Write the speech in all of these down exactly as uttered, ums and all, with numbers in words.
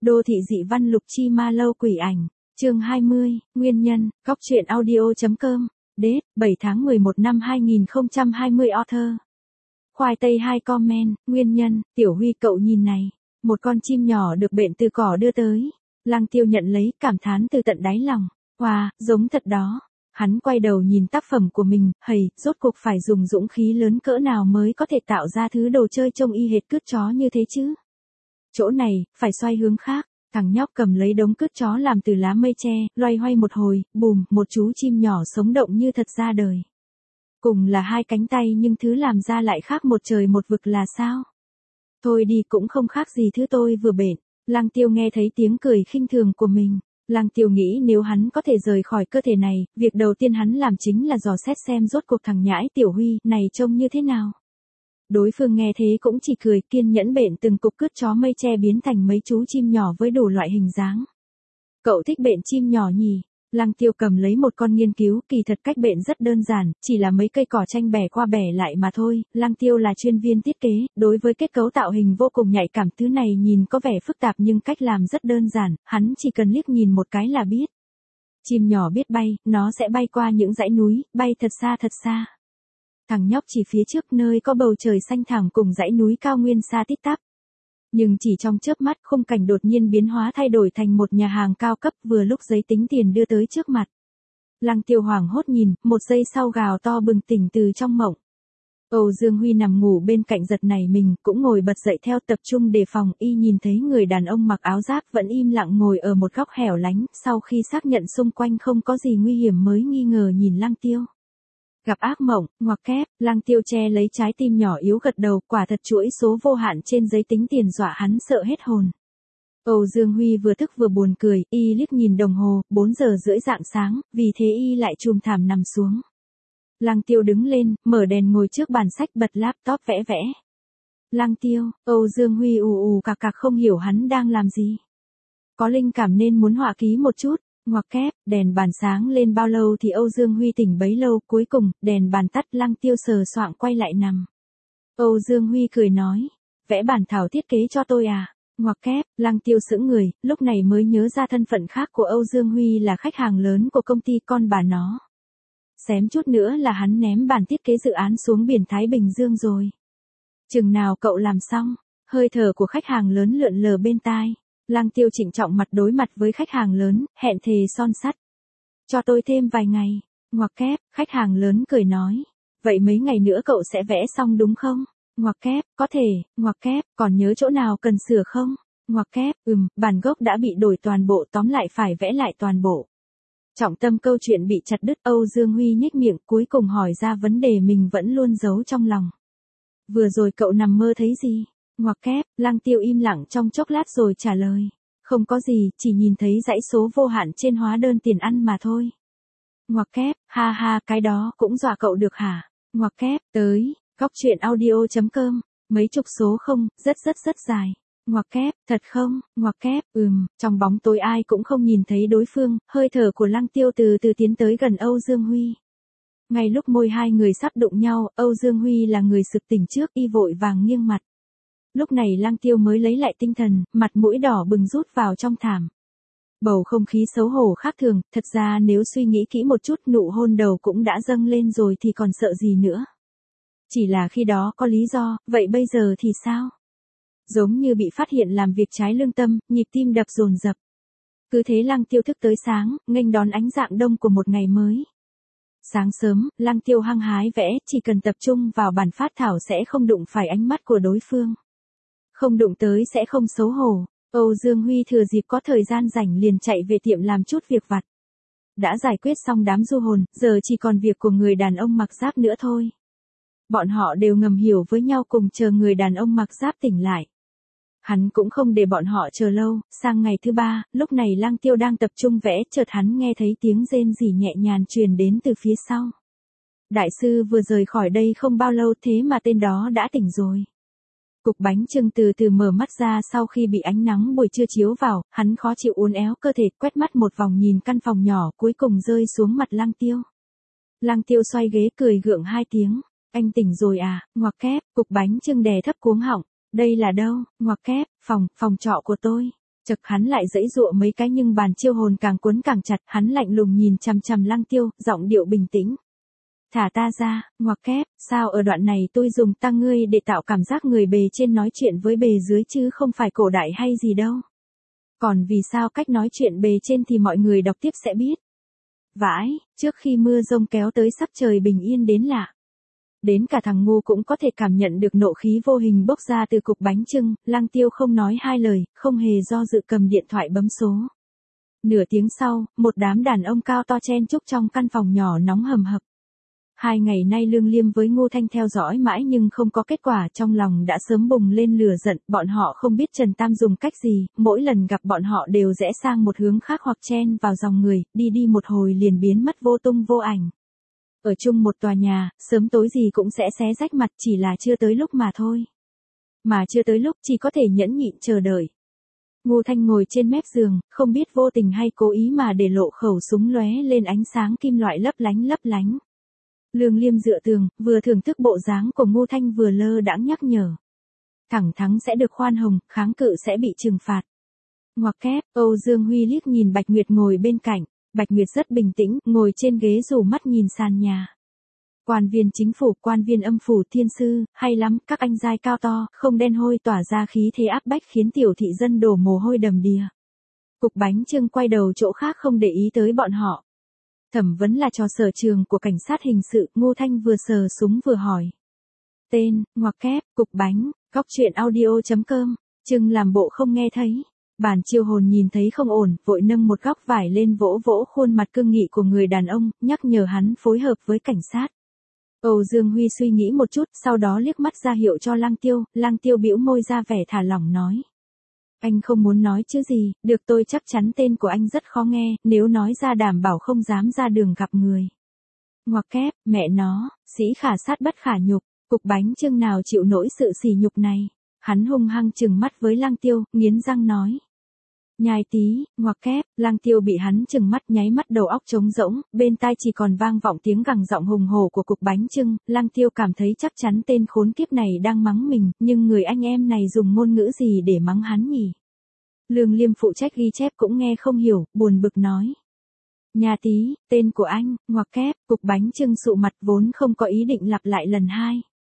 Đô thị dị văn Lục Chi Ma Lâu quỷ ảnh, chương hai mươi, nguyên nhân, góc truyện audio.com, Date, bảy tháng mười một năm hai nghìn không trăm hai mươi author. Khoai tây hai comment, nguyên nhân, Tiểu Huy cậu nhìn này, một con chim nhỏ được bệnh từ cỏ đưa tới. Lăng Tiêu nhận lấy, cảm thán từ tận đáy lòng, wow, giống thật đó. Hắn quay đầu nhìn tác phẩm của mình, hầy, rốt cuộc phải dùng dũng khí lớn cỡ nào mới có thể tạo ra thứ đồ chơi trông y hệt cứt chó như thế chứ. Chỗ này, phải xoay hướng khác. Thằng nhóc cầm lấy đống cứt chó làm từ lá mây tre, loay hoay một hồi, bùm, một chú chim nhỏ sống động như thật ra đời. Cùng là hai cánh tay nhưng thứ làm ra lại khác một trời một vực là sao? Thôi đi, cũng không khác gì thứ tôi vừa bện. Lăng Tiêu nghe thấy tiếng cười khinh thường của mình. Lăng Tiêu nghĩ nếu hắn có thể rời khỏi cơ thể này, việc đầu tiên hắn làm chính là dò xét xem rốt cuộc thằng nhãi Tiểu Huy này trông như thế nào. Đối phương nghe thế cũng chỉ cười, kiên nhẫn bện từng cục cứt chó mây tre biến thành mấy chú chim nhỏ với đủ loại hình dáng. Cậu thích bện chim nhỏ nhỉ? Lăng Tiêu cầm lấy một con nghiên cứu, kỳ thật cách bện rất đơn giản, chỉ là mấy cây cỏ tranh bẻ qua bẻ lại mà thôi. Lăng Tiêu là chuyên viên thiết kế, đối với kết cấu tạo hình vô cùng nhạy cảm, thứ này nhìn có vẻ phức tạp nhưng cách làm rất đơn giản, hắn chỉ cần liếc nhìn một cái là biết. Chim nhỏ biết bay, nó sẽ bay qua những dãy núi, bay thật xa thật xa. Thằng nhóc chỉ phía trước nơi có bầu trời xanh thẳm cùng dãy núi cao nguyên xa tít tắp. Nhưng chỉ trong chớp mắt, khung cảnh đột nhiên biến hóa thay đổi thành một nhà hàng cao cấp, vừa lúc giấy tính tiền đưa tới trước mặt. Lăng Tiêu hoảng hốt nhìn, một giây sau gào to bừng tỉnh từ trong mộng. Âu Dương Huy nằm ngủ bên cạnh giật nảy mình, cũng ngồi bật dậy theo tập trung đề phòng, y nhìn thấy người đàn ông mặc áo giáp vẫn im lặng ngồi ở một góc hẻo lánh, sau khi xác nhận xung quanh không có gì nguy hiểm mới nghi ngờ nhìn Lăng Tiêu. Gặp ác mộng, ngoặc kép, Lăng Tiêu che lấy trái tim nhỏ yếu gật đầu, quả thật chuỗi số vô hạn trên giấy tính tiền dọa hắn sợ hết hồn. Âu Dương Huy vừa thức vừa buồn cười, y liếc nhìn đồng hồ, bốn giờ rưỡi rạng sáng, vì thế y lại chùm thảm nằm xuống. Lăng Tiêu đứng lên, mở đèn ngồi trước bàn sách bật laptop vẽ vẽ. Lăng Tiêu, Âu Dương Huy ù ù cạc cạc không hiểu hắn đang làm gì. Có linh cảm nên muốn họa ký một chút. Ngoặc kép, đèn bàn sáng lên bao lâu thì Âu Dương Huy tỉnh bấy lâu, cuối cùng, đèn bàn tắt, Lăng Tiêu sờ soạng quay lại nằm. Âu Dương Huy cười nói, vẽ bản thảo thiết kế cho tôi à? Ngoặc kép, Lăng Tiêu sững người, lúc này mới nhớ ra thân phận khác của Âu Dương Huy là khách hàng lớn của công ty con bà nó. Xém chút nữa là hắn ném bản thiết kế dự án xuống biển Thái Bình Dương rồi. Chừng nào cậu làm xong, hơi thở của khách hàng lớn lượn lờ bên tai. Lăng Tiêu trịnh trọng mặt đối mặt với khách hàng lớn, hẹn thề son sắt. Cho tôi thêm vài ngày. Ngoặc kép, khách hàng lớn cười nói. Vậy mấy ngày nữa cậu sẽ vẽ xong đúng không? Ngoặc kép, có thể. Ngoặc kép, còn nhớ chỗ nào cần sửa không? Ngoặc kép, ừm, bản gốc đã bị đổi toàn bộ, tóm lại phải vẽ lại toàn bộ. Trọng tâm câu chuyện bị chặt đứt, Âu Dương Huy nhếch miệng, cuối cùng hỏi ra vấn đề mình vẫn luôn giấu trong lòng. Vừa rồi cậu nằm mơ thấy gì? Ngoặc kép, Lăng Tiêu im lặng trong chốc lát rồi trả lời. Không có gì, chỉ nhìn thấy dãy số vô hạn trên hóa đơn tiền ăn mà thôi. Ngoặc kép, ha ha, cái đó cũng dọa cậu được hả? Ngoặc kép, tới, góc truyện audio.com, mấy chục số không, rất rất rất dài. Ngoặc kép, thật không? Ngoặc kép, ừm, trong bóng tối ai cũng không nhìn thấy đối phương, hơi thở của Lăng Tiêu từ từ tiến tới gần Âu Dương Huy. Ngay lúc môi hai người sắp đụng nhau, Âu Dương Huy là người sực tỉnh trước, y vội vàng nghiêng mặt. Lúc này Lăng Tiêu mới lấy lại tinh thần, mặt mũi đỏ bừng rút vào trong thảm. Bầu không khí xấu hổ khác thường, thật ra nếu suy nghĩ kỹ một chút nụ hôn đầu cũng đã dâng lên rồi thì còn sợ gì nữa. Chỉ là khi đó có lý do, vậy bây giờ thì sao? Giống như bị phát hiện làm việc trái lương tâm, nhịp tim đập dồn dập. Cứ thế Lăng Tiêu thức tới sáng, nghênh đón ánh rạng đông của một ngày mới. Sáng sớm, Lăng Tiêu hăng hái vẽ, chỉ cần tập trung vào bản phát thảo sẽ không đụng phải ánh mắt của đối phương. Không đụng tới sẽ không xấu hổ. Âu Dương Huy thừa dịp có thời gian rảnh liền chạy về tiệm làm chút việc vặt. Đã giải quyết xong đám du hồn, giờ chỉ còn việc của người đàn ông mặc giáp nữa thôi. Bọn họ đều ngầm hiểu với nhau cùng chờ người đàn ông mặc giáp tỉnh lại. Hắn cũng không để bọn họ chờ lâu, sang ngày thứ ba, lúc này Lăng Tiêu đang tập trung vẽ, chợt hắn nghe thấy tiếng rên rỉ nhẹ nhàng truyền đến từ phía sau. Đại sư vừa rời khỏi đây không bao lâu thế mà tên đó đã tỉnh rồi. Cục bánh chưng từ từ mở mắt ra sau khi bị ánh nắng buổi trưa chiếu vào, hắn khó chịu uốn éo cơ thể, quét mắt một vòng nhìn căn phòng nhỏ, cuối cùng rơi xuống mặt Lăng Tiêu. Lăng Tiêu xoay ghế cười gượng hai tiếng, anh tỉnh rồi à? Ngoặc kép, cục bánh chưng đè thấp cuống họng, đây là đâu? Ngoặc kép, phòng, phòng trọ của tôi. Chật hắn lại giãy giụa mấy cái nhưng bàn chiêu hồn càng cuốn càng chặt, hắn lạnh lùng nhìn chằm chằm Lăng Tiêu, giọng điệu bình tĩnh. Thả ta ra, ngoặc kép, sao ở đoạn này tôi dùng ta ngươi để tạo cảm giác người bề trên nói chuyện với bề dưới chứ không phải cổ đại hay gì đâu. Còn vì sao cách nói chuyện bề trên thì mọi người đọc tiếp sẽ biết. Vãi, trước khi mưa rông kéo tới sắp trời bình yên đến lạ. Đến cả thằng ngu cũng có thể cảm nhận được nộ khí vô hình bốc ra từ cục bánh chưng, Lăng Tiêu không nói hai lời, không hề do dự cầm điện thoại bấm số. Nửa tiếng sau, một đám đàn ông cao to chen chúc trong căn phòng nhỏ nóng hầm hập. Hai ngày nay Lương Liêm với Ngô Thanh theo dõi mãi nhưng không có kết quả, trong lòng đã sớm bùng lên lửa giận, bọn họ không biết Trần Tam dùng cách gì, mỗi lần gặp bọn họ đều rẽ sang một hướng khác hoặc chen vào dòng người, đi đi một hồi liền biến mất vô tung vô ảnh. Ở chung một tòa nhà, sớm tối gì cũng sẽ xé rách mặt, chỉ là chưa tới lúc mà thôi. Mà chưa tới lúc chỉ có thể nhẫn nhịn chờ đợi. Ngô Thanh ngồi trên mép giường, không biết vô tình hay cố ý mà để lộ khẩu súng lóe lên ánh sáng kim loại lấp lánh lấp lánh. Lương Liêm dựa tường, vừa thưởng thức bộ dáng của Ngô Thanh vừa lơ đãng nhắc nhở. Thẳng thắng sẽ được khoan hồng, kháng cự sẽ bị trừng phạt. Ngoặc kép, Âu Dương Huy liếc nhìn Bạch Nguyệt ngồi bên cạnh. Bạch Nguyệt rất bình tĩnh, ngồi trên ghế rủ mắt nhìn sàn nhà. Quan viên chính phủ, quan viên âm phủ, thiên sư, hay lắm, các anh giai cao to, không đen hôi tỏa ra khí thế áp bách khiến tiểu thị dân đổ mồ hôi đầm đìa. Cục bánh chưng quay đầu chỗ khác không để ý tới bọn họ. Thẩm vấn là trò sở trường của cảnh sát hình sự, Ngô Thanh vừa sờ súng vừa hỏi. Tên, ngoặc kép, cục bánh, góc truyện audio chấm com, chưng làm bộ không nghe thấy. Bản chiêu hồn nhìn thấy không ổn, vội nâng một góc vải lên vỗ vỗ khuôn mặt cương nghị của người đàn ông, nhắc nhở hắn phối hợp với cảnh sát. Âu Dương Huy suy nghĩ một chút, sau đó liếc mắt ra hiệu cho Lăng Tiêu, Lăng Tiêu bĩu môi ra vẻ thả lỏng nói. Anh không muốn nói chứ gì, được tôi chắc chắn tên của anh rất khó nghe, nếu nói ra đảm bảo không dám ra đường gặp người. Ngoặc kép, mẹ nó, sĩ khả sát bất khả nhục, cục bánh chưng nào chịu nổi sự sỉ nhục này. Hắn hung hăng trừng mắt với Lăng Tiêu, nghiến răng nói. Nhai tí, ngoặc kép, Lăng Tiêu bị hắn trừng mắt nháy mắt đầu óc trống rỗng, bên tai chỉ còn vang vọng tiếng gằn giọng hùng hổ của cục bánh chưng, Lăng Tiêu cảm thấy chắc chắn tên khốn kiếp này đang mắng mình, nhưng người anh em này dùng ngôn ngữ gì để mắng hắn nhỉ? Lương Liêm phụ trách ghi chép cũng nghe không hiểu, buồn bực nói. Nhà tí, tên của anh, ngoặc kép, cục bánh chưng sụ mặt vốn không có ý định lặp lại lần hai.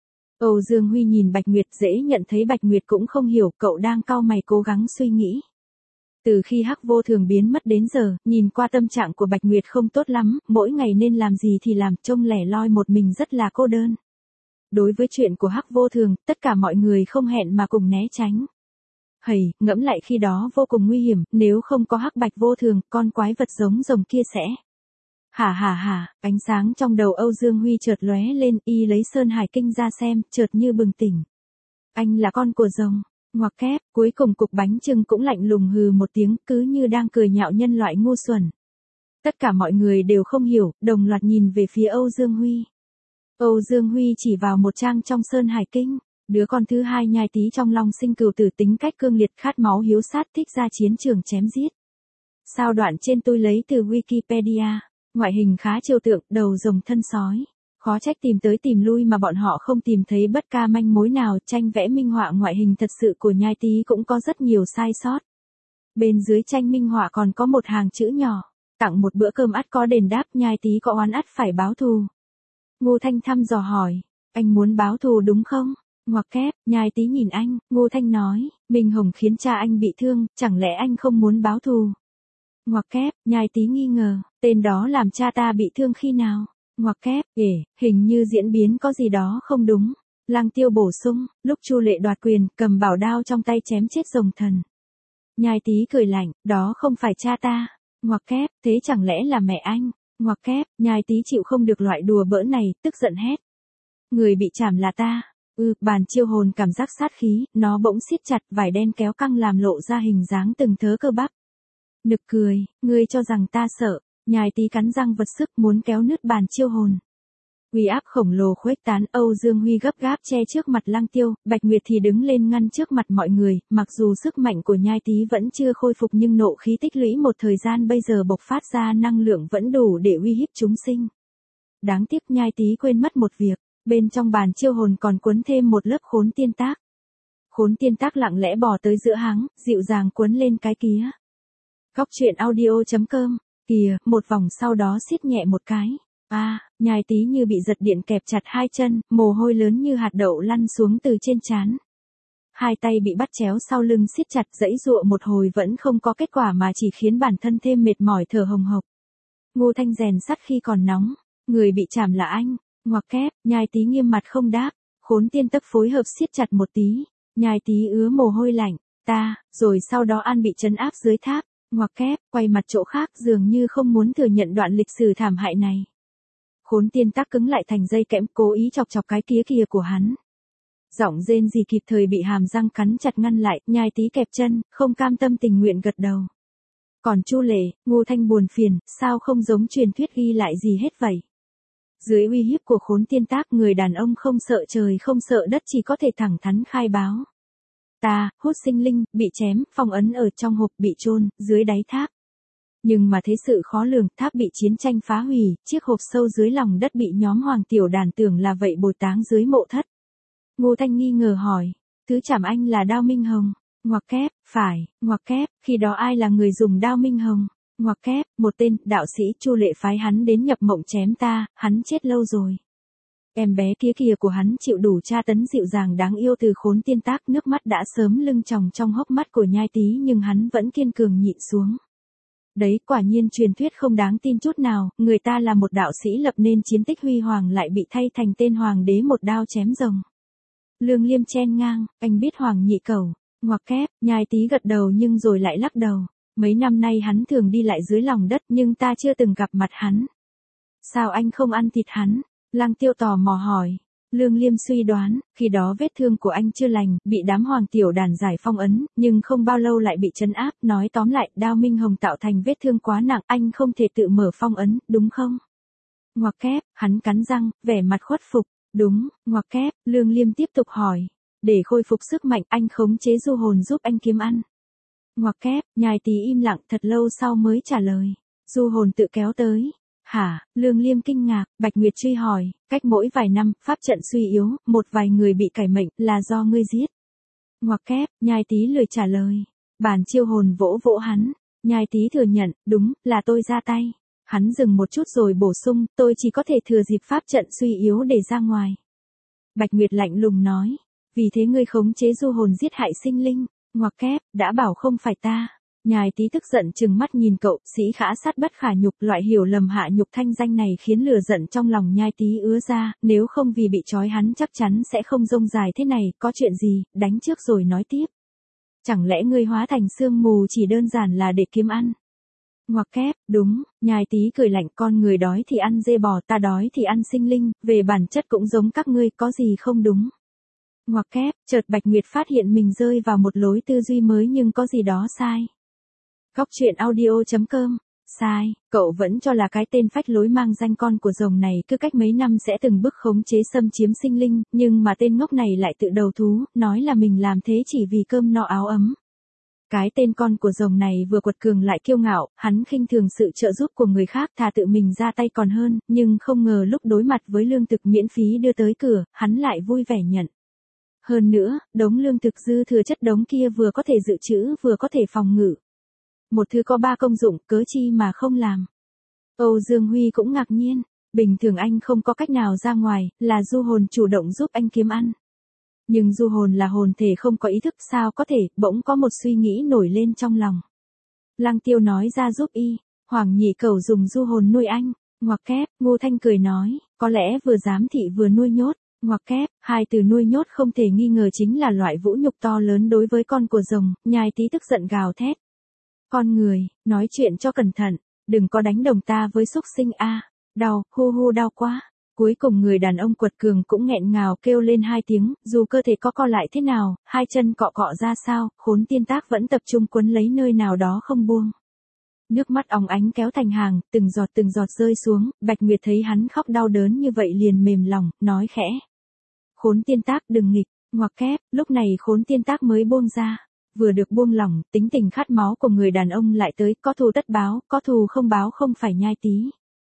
Âu Dương Huy nhìn Bạch Nguyệt, dễ nhận thấy Bạch Nguyệt cũng không hiểu, cậu đang cau mày cố gắng suy nghĩ. Từ khi Hắc Vô Thường biến mất đến giờ, nhìn qua tâm trạng của Bạch Nguyệt không tốt lắm, mỗi ngày nên làm gì thì làm, trông lẻ loi một mình rất là cô đơn. Đối với chuyện của Hắc Vô Thường, tất cả mọi người không hẹn mà cùng né tránh. Hầy, ngẫm lại khi đó vô cùng nguy hiểm, nếu không có Hắc Bạch Vô Thường, con quái vật giống rồng kia sẽ... Hả hả hả, ánh sáng trong đầu Âu Dương Huy chợt lóe lên, y lấy Sơn Hải Kinh ra xem, chợt như bừng tỉnh. Anh là con của rồng, ngoặc kép, cuối cùng cục bánh chưng cũng lạnh lùng hừ một tiếng, cứ như đang cười nhạo nhân loại ngu xuẩn. Tất cả mọi người đều không hiểu, đồng loạt nhìn về phía Âu Dương Huy. Âu Dương Huy chỉ vào một trang trong Sơn Hải Kinh, đứa con thứ hai Nhai Tý trong Long Sinh Cửu Tử tính cách cương liệt khát máu hiếu sát thích ra chiến trường chém giết. Sao đoạn trên tôi lấy từ Wikipedia. Ngoại hình khá trừu tượng, đầu rồng thân sói. Khó trách tìm tới tìm lui mà bọn họ không tìm thấy bất ca manh mối nào, tranh vẽ minh họa ngoại hình thật sự của Nhai Tý cũng có rất nhiều sai sót. Bên dưới tranh minh họa còn có một hàng chữ nhỏ, tặng một bữa cơm ắt có đền đáp, Nhai Tý có oán ắt phải báo thù. Ngô Thanh thăm dò hỏi, anh muốn báo thù đúng không? Ngoặc kép, Nhai Tý nhìn anh, Ngô Thanh nói, Minh Hồng khiến cha anh bị thương, chẳng lẽ anh không muốn báo thù? Ngoặc kép, Nhai Tý nghi ngờ, tên đó làm cha ta bị thương khi nào? Ngoặc kép, ể, hình như diễn biến có gì đó không đúng. Lăng Tiêu bổ sung, lúc Chu Lệ đoạt quyền, cầm bảo đao trong tay chém chết rồng thần. Nhai Tý cười lạnh, đó không phải cha ta. Ngoặc kép, thế chẳng lẽ là mẹ anh? Ngoặc kép, Nhai Tý chịu không được loại đùa bỡn này, tức giận hét. Người bị chảm là ta. Ừ, bàn chiêu hồn cảm giác sát khí, nó bỗng siết chặt, vải đen kéo căng làm lộ ra hình dáng từng thớ cơ bắp. Nực cười, ngươi cho rằng ta sợ. Nhai Tý cắn răng vật sức muốn kéo nứt bàn chiêu hồn. Uy áp khổng lồ khuếch tán, Âu Dương Huy gấp gáp che trước mặt Lăng Tiêu, Bạch Nguyệt thì đứng lên ngăn trước mặt mọi người, mặc dù sức mạnh của Nhai Tý vẫn chưa khôi phục nhưng nộ khí tích lũy một thời gian bây giờ bộc phát ra năng lượng vẫn đủ để uy hiếp chúng sinh. Đáng tiếc Nhai Tý quên mất một việc, bên trong bàn chiêu hồn còn quấn thêm một lớp khốn tiên tác. Khốn tiên tác lặng lẽ bò tới giữa háng, dịu dàng cuốn lên cái kía. Góc truyện audio.com, kìa, một vòng sau đó siết nhẹ một cái. A, à, nhai tí như bị giật điện kẹp chặt hai chân, mồ hôi lớn như hạt đậu lăn xuống từ trên trán. Hai tay bị bắt chéo sau lưng siết chặt giãy giụa một hồi vẫn không có kết quả mà chỉ khiến bản thân thêm mệt mỏi thở hồng hộc. Ngô Thanh rèn sắt khi còn nóng, người bị chảm là anh, ngoặc kép, nhai tí nghiêm mặt không đáp, khốn tiên tắc phối hợp siết chặt một tí, nhai tí ứa mồ hôi lạnh, ta, rồi sau đó An bị trấn áp dưới tháp, ngoặc kép, quay mặt chỗ khác dường như không muốn thừa nhận đoạn lịch sử thảm hại này. Khốn tiên tắc cứng lại thành dây kẽm cố ý chọc chọc cái kía kia của hắn. Giọng rên rỉ kịp thời bị hàm răng cắn chặt ngăn lại, nhai tí kẹp chân, không cam tâm tình nguyện gật đầu. Còn Chu Lệ, Ngô Thanh buồn phiền, sao không giống truyền thuyết ghi lại gì hết vậy? Dưới uy hiếp của khốn tiên tác người đàn ông không sợ trời không sợ đất chỉ có thể thẳng thắn khai báo. Ta, hút sinh linh, bị chém, phong ấn ở trong hộp bị chôn dưới đáy tháp. Nhưng mà thế sự khó lường, tháp bị chiến tranh phá hủy, chiếc hộp sâu dưới lòng đất bị nhóm Hoàng Tiểu Đàn tưởng là vậy bồi táng dưới mộ thất. Ngô Thanh nghi ngờ hỏi, thứ chảm anh là Đao Minh Hồng, ngoặc kép, phải, ngoặc kép, khi đó ai là người dùng Đao Minh Hồng, ngoặc kép, một tên, đạo sĩ Chu Lệ phái hắn đến nhập mộng chém ta, hắn chết lâu rồi. Em bé kia kia của hắn chịu đủ tra tấn dịu dàng đáng yêu từ khốn tiên tác, nước mắt đã sớm lưng tròng trong hốc mắt của nhai tí nhưng hắn vẫn kiên cường nhịn xuống. Đấy, quả nhiên truyền thuyết không đáng tin chút nào, người ta là một đạo sĩ lập nên chiến tích huy hoàng lại bị thay thành tên hoàng đế một đao chém rồng. Lương Liêm chen ngang, anh biết Hoàng Nhị Cẩu, ngoặc kép, nhai tí gật đầu nhưng rồi lại lắc đầu. Mấy năm nay hắn thường đi lại dưới lòng đất nhưng ta chưa từng gặp mặt hắn. Sao anh không ăn thịt hắn? Lăng Tiêu tò mò hỏi. Lương Liêm suy đoán, khi đó vết thương của anh chưa lành, bị đám Hoàng Tiểu Đàn giải phong ấn, nhưng không bao lâu lại bị trấn áp, nói tóm lại, Đao Minh Hồng tạo thành vết thương quá nặng, anh không thể tự mở phong ấn, đúng không? Ngoặc kép, hắn cắn răng, vẻ mặt khuất phục. Đúng, ngoặc kép, Lương Liêm tiếp tục hỏi. Để khôi phục sức mạnh anh khống chế du hồn giúp anh kiếm ăn. Ngoặc kép, nhai tí im lặng thật lâu sau mới trả lời. Du hồn tự kéo tới. Hả, Lương Liêm kinh ngạc, Bạch Nguyệt truy hỏi, cách mỗi vài năm, pháp trận suy yếu, một vài người bị cải mệnh, là do ngươi giết. Ngoặc kép, nhai tí lười trả lời. Bản chiêu hồn vỗ vỗ hắn. Nhai tí thừa nhận, đúng, là tôi ra tay. Hắn dừng một chút rồi bổ sung, tôi chỉ có thể thừa dịp pháp trận suy yếu để ra ngoài. Bạch Nguyệt lạnh lùng nói, vì thế ngươi khống chế du hồn giết hại sinh linh, ngoặc kép, đã bảo không phải ta. Nhai tí tức giận trừng mắt nhìn cậu, sĩ khả sát bất khả nhục, loại hiểu lầm hạ nhục thanh danh này khiến lửa giận trong lòng nhai tí ứa ra, nếu không vì bị trói hắn chắc chắn sẽ không rông dài thế này, có chuyện gì, đánh trước rồi nói tiếp. Chẳng lẽ ngươi hóa thành sương mù chỉ đơn giản là để kiếm ăn? Ngoặc kép, đúng, nhai tí cười lạnh, con người đói thì ăn dê bò, ta đói thì ăn sinh linh, về bản chất cũng giống các ngươi, có gì không đúng. Ngoặc kép, chợt Bạch Nguyệt phát hiện mình rơi vào một lối tư duy mới nhưng có gì đó sai. Góc truyện audio.com, sai, cậu vẫn cho là cái tên phách lối mang danh con của rồng này cứ cách mấy năm sẽ từng bước khống chế xâm chiếm sinh linh, nhưng mà tên ngốc này lại tự đầu thú, nói là mình làm thế chỉ vì cơm no áo ấm. Cái tên con của rồng này vừa quật cường lại kiêu ngạo, hắn khinh thường sự trợ giúp của người khác thà tự mình ra tay còn hơn, nhưng không ngờ lúc đối mặt với lương thực miễn phí đưa tới cửa, hắn lại vui vẻ nhận. Hơn nữa, đống lương thực dư thừa chất đống kia vừa có thể dự trữ vừa có thể phòng ngự. Một thứ có ba công dụng, cớ chi mà không làm. Âu Dương Huy cũng ngạc nhiên, bình thường anh không có cách nào ra ngoài, là du hồn chủ động giúp anh kiếm ăn. Nhưng du hồn là hồn thể không có ý thức sao có thể, bỗng có một suy nghĩ nổi lên trong lòng. Lăng Tiêu nói ra giúp y, Hoàng Nhị Cẩu dùng du hồn nuôi anh, ngoặc kép, Ngô Thanh cười nói, có lẽ vừa giám thị vừa nuôi nhốt, ngoặc kép, hai từ nuôi nhốt không thể nghi ngờ chính là loại vũ nhục to lớn đối với con của rồng, nhai tí tức giận gào thét. Con người, nói chuyện cho cẩn thận, đừng có đánh đồng ta với súc sinh a, đau, hu hu đau quá. Cuối cùng người đàn ông quật cường cũng nghẹn ngào kêu lên hai tiếng, dù cơ thể có co lại thế nào, hai chân cọ cọ ra sao, khốn tiên tác vẫn tập trung quấn lấy nơi nào đó không buông. Nước mắt óng ánh kéo thành hàng, từng giọt từng giọt rơi xuống, Bạch Nguyệt thấy hắn khóc đau đớn như vậy liền mềm lòng, nói khẽ. Khốn tiên tác đừng nghịch, ngoặc kép, lúc này khốn tiên tác mới buông ra. Vừa được buông lỏng, tính tình khát máu của người đàn ông lại tới, có thù tất báo, có thù không báo không phải nhai tí.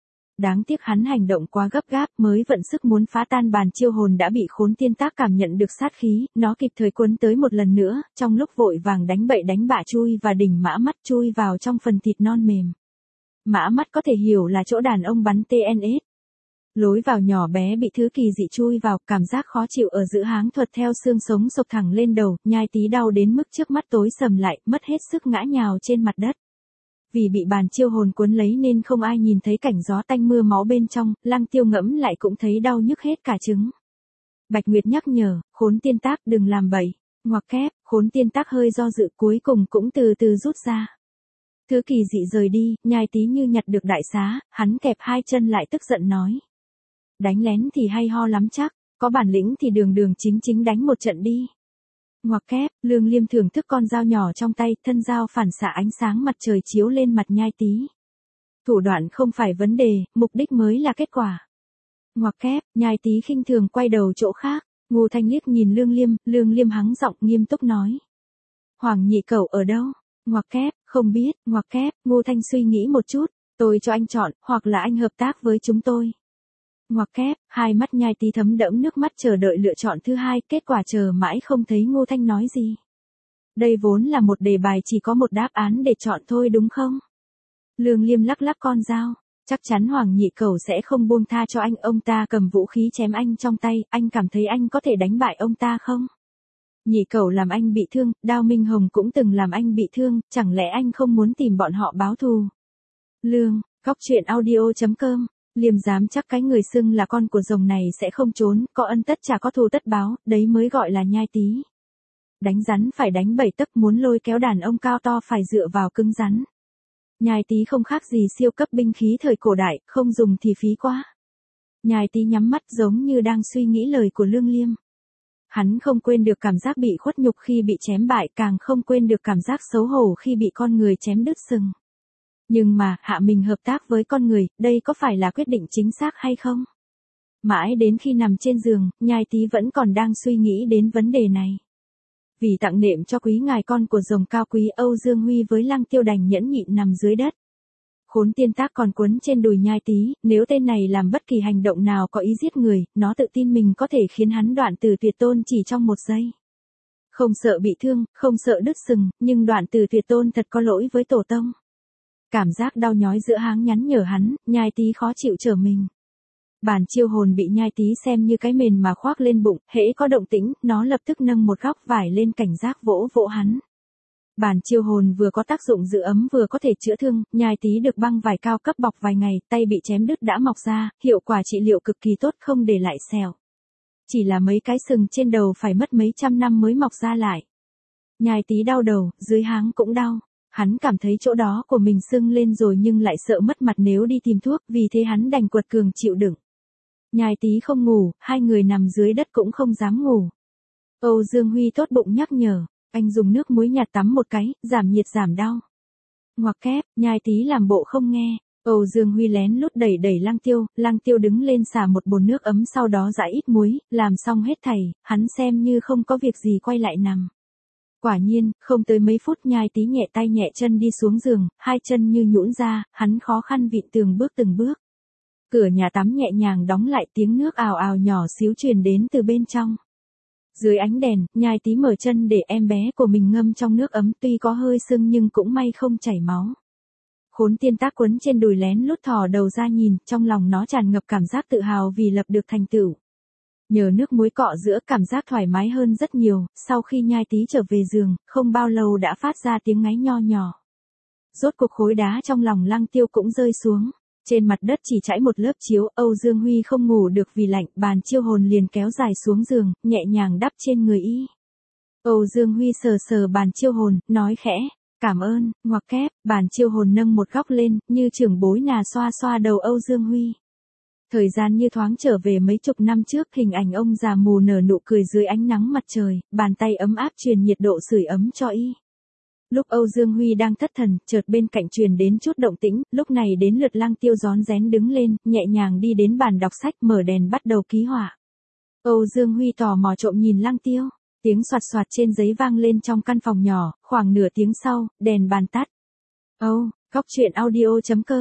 Đáng tiếc hắn hành động quá gấp gáp, mới vận sức muốn phá tan bàn chiêu hồn đã bị Khốn Tiên Tác cảm nhận được sát khí, nó kịp thời cuốn tới một lần nữa, trong lúc vội vàng đánh bậy đánh bạ chui và đỉnh mã mắt chui vào trong phần thịt non mềm. Mã mắt có thể hiểu là chỗ đàn ông bắn tê en ét. Lối vào nhỏ bé bị thứ kỳ dị chui vào, cảm giác khó chịu ở giữa háng thuật theo xương sống sộc thẳng lên đầu, Nhai Tý đau đến mức trước mắt tối sầm lại, mất hết sức ngã nhào trên mặt đất. Vì bị bàn chiêu hồn cuốn lấy nên không ai nhìn thấy cảnh gió tanh mưa máu bên trong, Lăng Tiêu ngẫm lại cũng thấy đau nhức hết cả trứng. Bạch Nguyệt nhắc nhở, Khốn Tiên Tác đừng làm bậy. Ngoặc kép, Khốn Tiên Tác hơi do dự cuối cùng cũng từ từ rút ra. Thứ kỳ dị rời đi, Nhai Tý như nhặt được đại xá, hắn kẹp hai chân lại tức giận nói. Đánh lén thì hay ho lắm chắc, có bản lĩnh thì đường đường chính chính đánh một trận đi. Ngoặc kép, Lương Liêm thưởng thức con dao nhỏ trong tay, thân dao phản xạ ánh sáng mặt trời chiếu lên mặt Nhai Tý. Thủ đoạn không phải vấn đề, mục đích mới là kết quả. Ngoặc kép, Nhai Tý khinh thường quay đầu chỗ khác, Ngô Thanh liếc nhìn Lương Liêm, Lương Liêm hắng giọng nghiêm túc nói. Hoàng nhị cẩu ở đâu? Ngoặc kép, không biết, ngoặc kép, Ngô Thanh suy nghĩ một chút, tôi cho anh chọn, hoặc là anh hợp tác với chúng tôi. Ngoặc kép, hai mắt Nhai Tý thấm đẫm nước mắt chờ đợi lựa chọn thứ hai, kết quả chờ mãi không thấy Ngô Thanh nói gì. Đây vốn là một đề bài chỉ có một đáp án để chọn thôi đúng không? Lương Liêm lắc lắc con dao, chắc chắn Hoàng nhị cẩu sẽ không buông tha cho anh, ông ta cầm vũ khí chém anh trong tay, anh cảm thấy anh có thể đánh bại ông ta không? Nhị cẩu làm anh bị thương, Đao Minh Hồng cũng từng làm anh bị thương, chẳng lẽ anh không muốn tìm bọn họ báo thù? Lương, góc truyện audio chấm com. Liêm dám chắc cái người xưng là con của rồng này sẽ không trốn, có ân tất chả có thù tất báo, đấy mới gọi là Nhai Tý. Đánh rắn phải đánh bảy tấc, muốn lôi kéo đàn ông cao to phải dựa vào cứng rắn. Nhai Tý không khác gì siêu cấp binh khí thời cổ đại, không dùng thì phí quá. Nhai Tý nhắm mắt giống như đang suy nghĩ lời của Lương Liêm. Hắn không quên được cảm giác bị khuất nhục khi bị chém bại, càng không quên được cảm giác xấu hổ khi bị con người chém đứt sừng. Nhưng mà, hạ mình hợp tác với con người, đây có phải là quyết định chính xác hay không? Mãi đến khi nằm trên giường, Nhai Tý vẫn còn đang suy nghĩ đến vấn đề này. Vì tặng nệm cho quý ngài con của rồng cao quý, Âu Dương Huy với Lăng Tiêu đành nhẫn nhịn nằm dưới đất. Khốn Tiên Tác còn quấn trên đùi Nhai Tý, nếu tên này làm bất kỳ hành động nào có ý giết người, nó tự tin mình có thể khiến hắn đoạn từ tuyệt tôn chỉ trong một giây. Không sợ bị thương, không sợ đứt sừng, nhưng đoạn từ tuyệt tôn thật có lỗi với tổ tông. Cảm giác đau nhói giữa háng nhắn nhở hắn, Nhai Tý khó chịu trở mình. Bàn chiêu hồn bị Nhai Tý xem như cái mền mà khoác lên bụng, hễ có động tĩnh, nó lập tức nâng một góc vải lên cảnh giác vỗ vỗ hắn. Bàn chiêu hồn vừa có tác dụng giữ ấm vừa có thể chữa thương, Nhai Tý được băng vải cao cấp bọc vài ngày, tay bị chém đứt đã mọc ra, hiệu quả trị liệu cực kỳ tốt không để lại sẹo. Chỉ là mấy cái sừng trên đầu phải mất mấy trăm năm mới mọc ra lại. Nhai Tý đau đầu, dưới háng cũng đau. Hắn cảm thấy chỗ đó của mình sưng lên rồi nhưng lại sợ mất mặt nếu đi tìm thuốc, vì thế hắn đành quật cường chịu đựng. Nhai Tý không ngủ, hai người nằm dưới đất cũng không dám ngủ. Âu Dương Huy tốt bụng nhắc nhở, anh dùng nước muối nhạt tắm một cái, giảm nhiệt giảm đau. Ngoặc kép, Nhai Tý làm bộ không nghe. Âu Dương Huy lén lút đẩy đẩy Lăng Tiêu, Lăng Tiêu đứng lên xả một bồn nước ấm sau đó rải ít muối, làm xong hết thảy, hắn xem như không có việc gì quay lại nằm. Quả nhiên, không tới mấy phút Nhai Tý nhẹ tay nhẹ chân đi xuống giường, hai chân như nhũn ra, hắn khó khăn vịn tường bước từng bước. Cửa nhà tắm nhẹ nhàng đóng lại, tiếng nước ào ào nhỏ xíu truyền đến từ bên trong. Dưới ánh đèn, Nhai Tý mở chân để em bé của mình ngâm trong nước ấm, tuy có hơi sưng nhưng cũng may không chảy máu. Khốn Tiên Tác quấn trên đùi lén lút thò đầu ra nhìn, trong lòng nó tràn ngập cảm giác tự hào vì lập được thành tựu. Nhờ nước muối cọ giữa, cảm giác thoải mái hơn rất nhiều, sau khi Nhai Tý trở về giường, không bao lâu đã phát ra tiếng ngáy nho nhỏ. Rốt cuộc khối đá trong lòng Lăng Tiêu cũng rơi xuống. Trên mặt đất chỉ trải một lớp chiếu, Âu Dương Huy không ngủ được vì lạnh, bàn chiêu hồn liền kéo dài xuống giường, nhẹ nhàng đắp trên người y. Âu Dương Huy sờ sờ bàn chiêu hồn, nói khẽ, cảm ơn, ngoặc kép, bàn chiêu hồn nâng một góc lên, như trưởng bối nà xoa xoa đầu Âu Dương Huy. Thời gian như thoáng trở về mấy chục năm trước, hình ảnh ông già mù nở nụ cười dưới ánh nắng mặt trời, bàn tay ấm áp truyền nhiệt độ sưởi ấm cho y. Lúc Âu Dương Huy đang thất thần, chợt bên cạnh truyền đến chút động tĩnh, lúc này đến lượt Lăng Tiêu rón rén đứng lên, nhẹ nhàng đi đến bàn đọc sách, mở đèn bắt đầu ký họa. Âu Dương Huy tò mò trộm nhìn Lăng Tiêu, tiếng soạt soạt trên giấy vang lên trong căn phòng nhỏ, khoảng nửa tiếng sau, đèn bàn tắt. Âu, góc truyện audio chấm com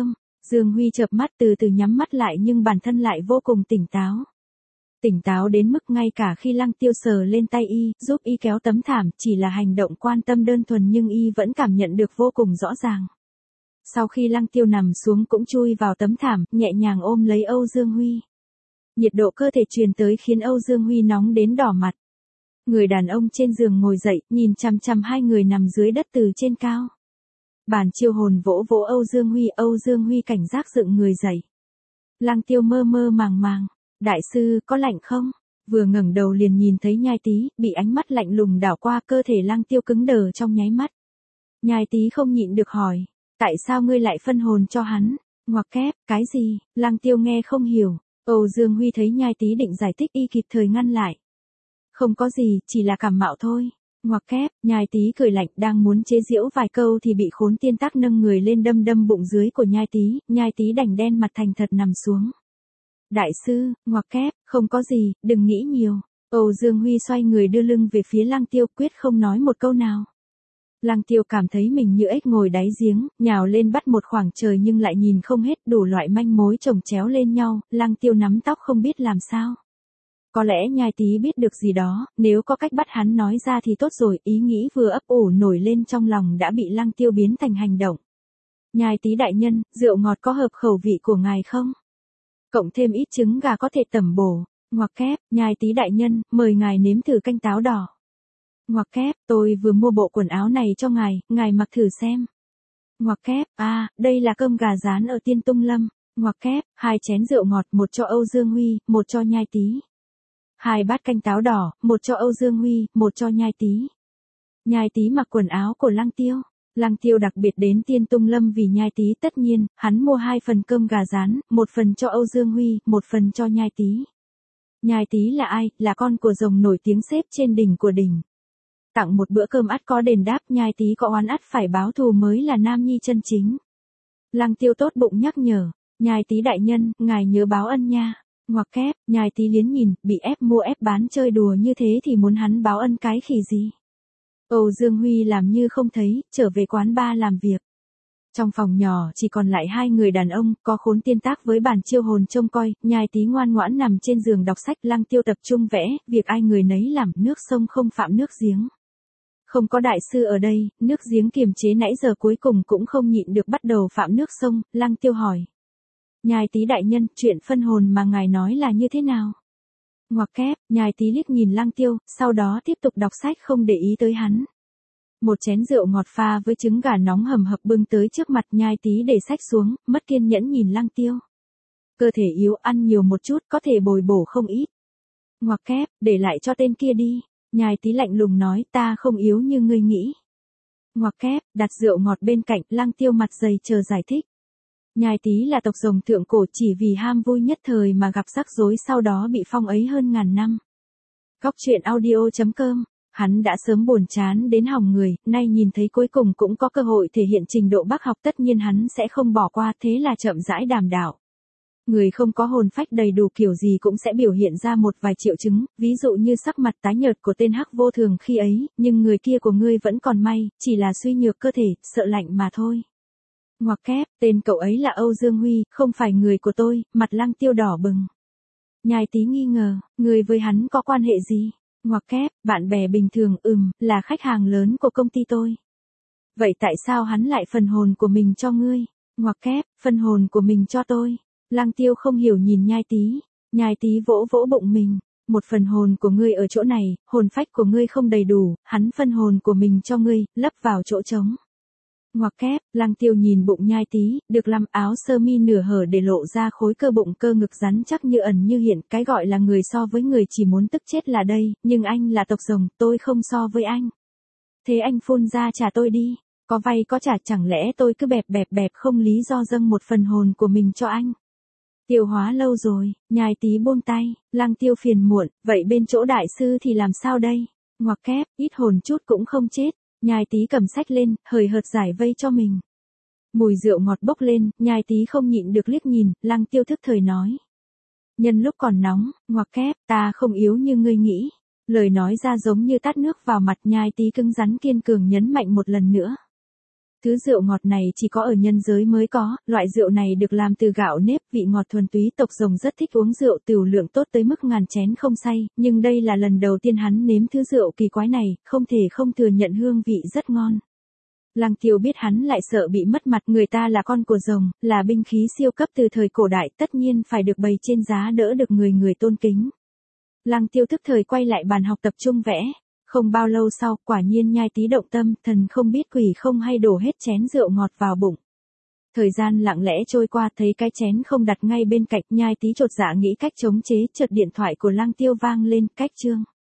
Dương Huy chợp mắt từ từ nhắm mắt lại nhưng bản thân lại vô cùng tỉnh táo. Tỉnh táo đến mức ngay cả khi Lăng Tiêu sờ lên tay y, giúp y kéo tấm thảm, chỉ là hành động quan tâm đơn thuần nhưng y vẫn cảm nhận được vô cùng rõ ràng. Sau khi Lăng Tiêu nằm xuống cũng chui vào tấm thảm, nhẹ nhàng ôm lấy Âu Dương Huy. Nhiệt độ cơ thể truyền tới khiến Âu Dương Huy nóng đến đỏ mặt. Người đàn ông trên giường ngồi dậy, nhìn chằm chằm hai người nằm dưới đất từ trên cao. Bản chiêu hồn vỗ vỗ Âu Dương Huy, Âu Dương Huy cảnh giác dựng người dậy. Lăng Tiêu mơ mơ màng màng, đại sư có lạnh không? Vừa ngẩng đầu liền nhìn thấy Nhai Tý, bị ánh mắt lạnh lùng đảo qua, cơ thể Lăng Tiêu cứng đờ trong nháy mắt. Nhai Tý không nhịn được hỏi, tại sao ngươi lại phân hồn cho hắn? Ngoặc kép, cái gì? Lăng Tiêu nghe không hiểu. Âu Dương Huy thấy Nhai Tý định giải thích y kịp thời ngăn lại. Không có gì, chỉ là cảm mạo thôi. Ngoặc kép, Nhai Tý cười lạnh, đang muốn chế giễu vài câu thì bị Khốn Tiên Tác nâng người lên đâm đâm bụng dưới của Nhai Tý, Nhai Tý đành đen mặt thành thật nằm xuống. Đại sư, ngoặc kép, không có gì, đừng nghĩ nhiều. Âu Dương Huy xoay người đưa lưng về phía Lăng Tiêu, quyết không nói một câu nào. Lăng Tiêu cảm thấy mình như ếch ngồi đáy giếng, nhào lên bắt một khoảng trời nhưng lại nhìn không hết, đủ loại manh mối chồng chéo lên nhau, Lăng Tiêu nắm tóc không biết làm sao. Có lẽ Nhai Tý biết được gì đó, nếu có cách bắt hắn nói ra thì tốt rồi, ý nghĩ vừa ấp ủ nổi lên trong lòng đã bị Lăng Tiêu biến thành hành động. Nhai Tý đại nhân, rượu ngọt có hợp khẩu vị của ngài không? Cộng thêm ít trứng gà có thể tẩm bổ. Ngoặc kép, Nhai Tý đại nhân, mời ngài nếm thử canh táo đỏ. Ngoặc kép, tôi vừa mua bộ quần áo này cho ngài, ngài mặc thử xem. Ngoặc kép, à, đây là cơm gà rán ở Tiên Tung Lâm. Ngoặc kép, hai chén rượu ngọt, một cho Âu Dương Huy, một cho Nhai Tý. Hai bát canh táo đỏ, một cho Âu Dương Huy, một cho Nhai Tý. Nhai Tý mặc quần áo của Lăng Tiêu. Lăng Tiêu đặc biệt đến Tiên Tung Lâm vì Nhai Tý, tất nhiên, hắn mua hai phần cơm gà rán, một phần cho Âu Dương Huy, một phần cho Nhai Tý. Nhai Tý là ai? Là con của rồng nổi tiếng xếp trên đỉnh của đỉnh. Tặng một bữa cơm ắt có đền đáp, Nhai Tý có oán ắt phải báo thù mới là nam nhi chân chính. Lăng Tiêu tốt bụng nhắc nhở, Nhai Tý đại nhân, ngài nhớ báo ân nha. Ngoặc kép, Nhai Tý liến nhìn, bị ép mua ép bán chơi đùa như thế thì muốn hắn báo ân cái khỉ gì. Âu Dương Huy làm như không thấy, trở về quán bar làm việc. Trong phòng nhỏ chỉ còn lại hai người đàn ông, có Khốn Tiên Tác với Bản Chiêu Hồn trông coi, Nhai Tý ngoan ngoãn nằm trên giường đọc sách, Lăng Tiêu tập trung vẽ, việc ai người nấy làm, nước sông không phạm nước giếng. Không có đại sư ở đây, nước giếng kiềm chế nãy giờ cuối cùng cũng không nhịn được bắt đầu phạm nước sông, Lăng Tiêu hỏi. Nhai Tý đại nhân, chuyện phân hồn mà ngài nói là như thế nào? Ngoặc kép, Nhai Tý liếc nhìn Lăng Tiêu, sau đó tiếp tục đọc sách không để ý tới hắn. Một chén rượu ngọt pha với trứng gà nóng hầm hập bưng tới trước mặt, Nhai Tý để sách xuống, mất kiên nhẫn nhìn Lăng Tiêu. Cơ thể yếu, ăn nhiều một chút có thể bồi bổ không ít. Ngoặc kép, để lại cho tên kia đi. Nhai Tý lạnh lùng nói, ta không yếu như ngươi nghĩ. Ngoặc kép, đặt rượu ngọt bên cạnh, Lăng Tiêu mặt dày chờ giải thích. Nhai Tý là tộc rồng thượng cổ, chỉ vì ham vui nhất thời mà gặp rắc rối, sau đó bị phong ấy hơn ngàn năm. Góc truyện audio chấm com. Hắn đã sớm buồn chán đến hỏng người, nay nhìn thấy cuối cùng cũng có cơ hội thể hiện trình độ bác học, tất nhiên hắn sẽ không bỏ qua, thế là chậm rãi đàm đạo. Người không có hồn phách đầy đủ kiểu gì cũng sẽ biểu hiện ra một vài triệu chứng, ví dụ như sắc mặt tái nhợt của tên hắc vô thường khi ấy, nhưng người kia của ngươi vẫn còn may, chỉ là suy nhược cơ thể, sợ lạnh mà thôi. Ngoặc kép, tên cậu ấy là Âu Dương Huy, không phải người của tôi, mặt Lăng Tiêu đỏ bừng. Nhai Tý nghi ngờ, người với hắn có quan hệ gì? Ngoặc kép, bạn bè bình thường, ừm, là khách hàng lớn của công ty tôi. Vậy tại sao hắn lại phần hồn của mình cho ngươi? Ngoặc kép, phần hồn của mình cho tôi. Lăng Tiêu không hiểu nhìn Nhai Tý. Nhai Tý vỗ vỗ bụng mình. Một phần hồn của ngươi ở chỗ này, hồn phách của ngươi không đầy đủ, hắn phân hồn của mình cho ngươi, lấp vào chỗ trống. Ngoặc kép, Lăng Tiêu nhìn bụng Nhai Tý, được làm áo sơ mi nửa hở để lộ ra khối cơ bụng, cơ ngực rắn chắc như ẩn như hiện, cái gọi là người so với người chỉ muốn tức chết là đây, nhưng anh là tộc rồng, tôi không so với anh. Thế anh phun ra trả tôi đi, có vay có trả, chẳng lẽ tôi cứ bẹp bẹp bẹp không lý do dâng một phần hồn của mình cho anh. Tiêu hóa lâu rồi, Nhai Tý buông tay, Lăng Tiêu phiền muộn, vậy bên chỗ đại sư thì làm sao đây? Ngoặc kép, ít hồn chút cũng không chết. Nhai Tý cầm sách lên, hời hợt giải vây cho mình. Mùi rượu ngọt bốc lên, Nhai Tý không nhịn được liếc nhìn, Lăng Tiêu thức thời nói. Nhân lúc còn nóng, ngoặc kép, ta không yếu như ngươi nghĩ. Lời nói ra giống như tát nước vào mặt, Nhai Tý cứng rắn kiên cường nhấn mạnh một lần nữa. Thứ rượu ngọt này chỉ có ở nhân giới mới có, loại rượu này được làm từ gạo nếp, vị ngọt thuần túy, tộc Rồng rất thích uống rượu, tửu lượng tốt tới mức ngàn chén không say, nhưng đây là lần đầu tiên hắn nếm thứ rượu kỳ quái này, không thể không thừa nhận hương vị rất ngon. Lăng Tiêu biết hắn lại sợ bị mất mặt, người ta là con của rồng, là binh khí siêu cấp từ thời cổ đại, tất nhiên phải được bày trên giá đỡ được người người tôn kính. Lăng Tiêu tức thời quay lại bàn học tập trung vẽ. Không bao lâu sau, quả nhiên Nhai Tý động tâm, thần không biết quỷ không hay đổ hết chén rượu ngọt vào bụng. Thời gian lặng lẽ trôi qua, thấy cái chén không đặt ngay bên cạnh, Nhai Tý chột dạ nghĩ cách chống chế, chợt điện thoại của Lăng Tiêu vang lên, cách chương.